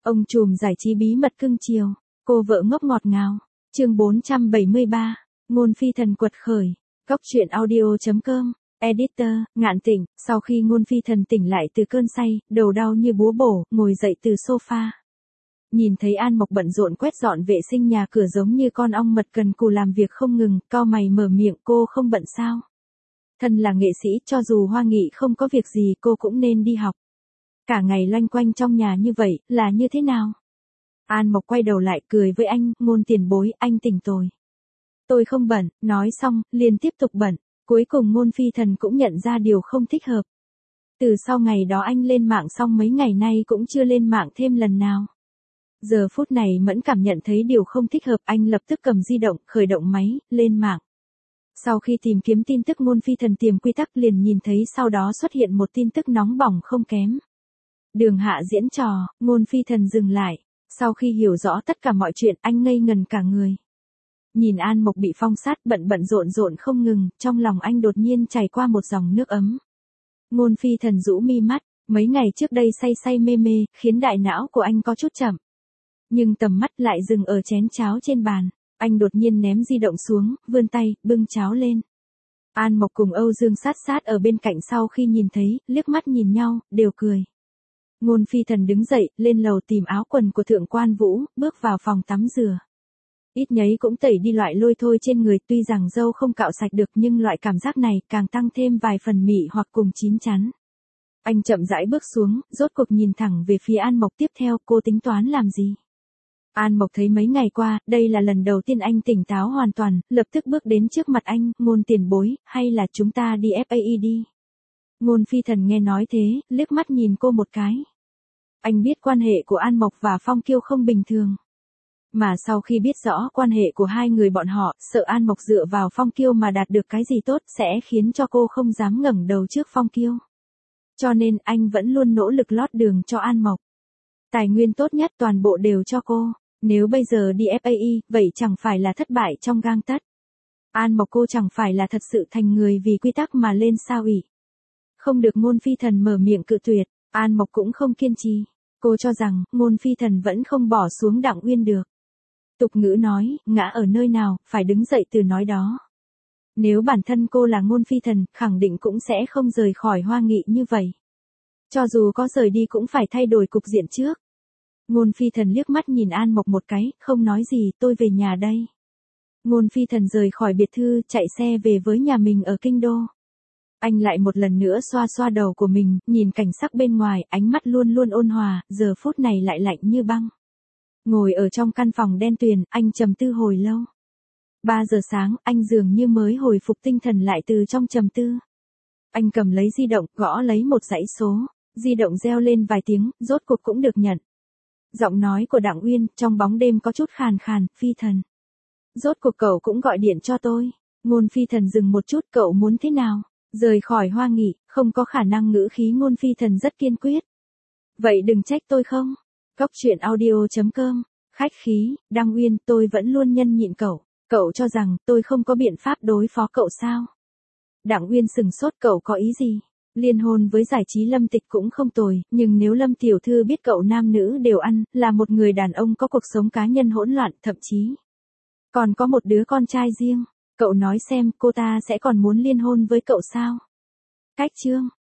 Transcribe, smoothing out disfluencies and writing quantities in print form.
Ông trùm giải trí bí mật cưng chiều, cô vợ ngốc ngọt ngào. Chương 473, Ngôn Phi Thần quật khởi. Góc truyện audio.com. Editor, Ngạn Tịnh. Sau khi Ngôn Phi Thần tỉnh lại từ cơn say, đầu đau như búa bổ, ngồi dậy từ sofa. Nhìn thấy An Mộc bận rộn quét dọn vệ sinh nhà cửa giống như con ong mật cần cù làm việc không ngừng, cau mày mở miệng, cô không bận sao? Thân là nghệ sĩ, cho dù Hoa Nghị không có việc gì cô cũng nên đi học. Cả ngày loanh quanh trong nhà như vậy, là như thế nào? An Mộc quay đầu lại cười với anh, Ngôn tiền bối, anh tỉnh rồi. Tôi không bận, nói xong, liền tiếp tục bận. Cuối cùng Ngôn Phi Thần cũng nhận ra điều không thích hợp. Từ sau ngày đó anh lên mạng xong mấy ngày nay cũng chưa lên mạng thêm lần nào. Giờ phút này Mẫn cảm nhận thấy điều không thích hợp, anh lập tức cầm di động, khởi động máy, lên mạng. Sau khi tìm kiếm tin tức Ngôn Phi Thần tiềm quy tắc liền nhìn thấy sau đó xuất hiện một tin tức nóng bỏng không kém. Đường Hạ diễn trò, Ngôn Phi Thần dừng lại. Sau khi hiểu rõ tất cả mọi chuyện anh ngây ngần cả người. Nhìn An Mộc bị phong sát bận rộn không ngừng, trong lòng anh đột nhiên chảy qua một dòng nước ấm. Ngôn Phi Thần rũ mi mắt, mấy ngày trước đây say mê, khiến đại não của anh có chút chậm. Nhưng tầm mắt lại dừng ở chén cháo trên bàn. Anh đột nhiên ném di động xuống, vươn tay, bưng cháo lên. An Mộc cùng Âu Dương sát ở bên cạnh sau khi nhìn thấy, liếc mắt nhìn nhau, đều cười. Ngôn Phi Thần đứng dậy, lên lầu tìm áo quần của Thượng Quan Vũ, bước vào phòng tắm rửa. Ít nhấy cũng tẩy đi loại lôi thôi trên người, tuy rằng râu không cạo sạch được nhưng loại cảm giác này càng tăng thêm vài phần mị hoặc cùng chín chắn. Anh chậm rãi bước xuống, rốt cuộc nhìn thẳng về phía An Mộc, tiếp theo cô tính toán làm gì? An Mộc thấy mấy ngày qua, đây là lần đầu tiên anh tỉnh táo hoàn toàn, lập tức bước đến trước mặt anh, Ngôn tiền bối, hay là chúng ta đi FAE đi. Ngôn Phi Thần nghe nói thế, liếc mắt nhìn cô một cái. Anh biết quan hệ của An Mộc và Phong Kiêu không bình thường. Mà sau khi biết rõ quan hệ của hai người bọn họ, sợ An Mộc dựa vào Phong Kiêu mà đạt được cái gì tốt sẽ khiến cho cô không dám ngẩng đầu trước Phong Kiêu. Cho nên anh vẫn luôn nỗ lực lót đường cho An Mộc. Tài nguyên tốt nhất toàn bộ đều cho cô. Nếu bây giờ đi FAE, vậy chẳng phải là thất bại trong gang tấc. An Mộc cô chẳng phải là thật sự thành người vì quy tắc mà lên sao ỷ. Không được Ngôn Phi Thần mở miệng cự tuyệt, An Mộc cũng không kiên trì. Cô cho rằng, Ngôn Phi Thần vẫn không bỏ xuống Đặng Uyên được. Tục ngữ nói, ngã ở nơi nào, phải đứng dậy từ nói đó. Nếu bản thân cô là Ngôn Phi Thần, khẳng định cũng sẽ không rời khỏi Hoa Nghị như vậy. Cho dù có rời đi cũng phải thay đổi cục diện trước. Ngôn Phi Thần liếc mắt nhìn An Mộc một cái, không nói gì, tôi về nhà đây. Ngôn Phi Thần rời khỏi biệt thư, chạy xe về với nhà mình ở Kinh Đô. Anh lại một lần nữa xoa đầu của mình, nhìn cảnh sắc bên ngoài, ánh mắt luôn luôn ôn hòa, giờ phút này lại lạnh như băng. Ngồi ở trong căn phòng đen tuyền, anh trầm tư hồi lâu. 3 giờ sáng, anh dường như mới hồi phục tinh thần lại từ trong trầm tư. Anh cầm lấy di động, gõ lấy một dãy số, di động reo lên vài tiếng, rốt cuộc cũng được nhận. Giọng nói của Đặng Uyên, trong bóng đêm có chút khàn khàn, Phi Thần. Rốt cuộc cậu cũng gọi điện cho tôi. Ngôn Phi Thần dừng một chút, cậu muốn thế nào? Rời khỏi Hoa Nghị, không có khả năng, ngữ khí Ngôn Phi Thần rất kiên quyết. Vậy đừng trách tôi không? Góc truyện audio.com. Khách khí, Đặng Uyên, tôi vẫn luôn nhẫn nhịn cậu. Cậu cho rằng tôi không có biện pháp đối phó cậu sao? Đặng Uyên sừng sốt, cậu có ý gì? Liên hôn với giải trí Lâm Tịch cũng không tồi, nhưng nếu Lâm tiểu thư biết cậu nam nữ đều ăn, là một người đàn ông có cuộc sống cá nhân hỗn loạn, thậm chí còn có một đứa con trai riêng, cậu nói xem cô ta sẽ còn muốn liên hôn với cậu sao? Cách chương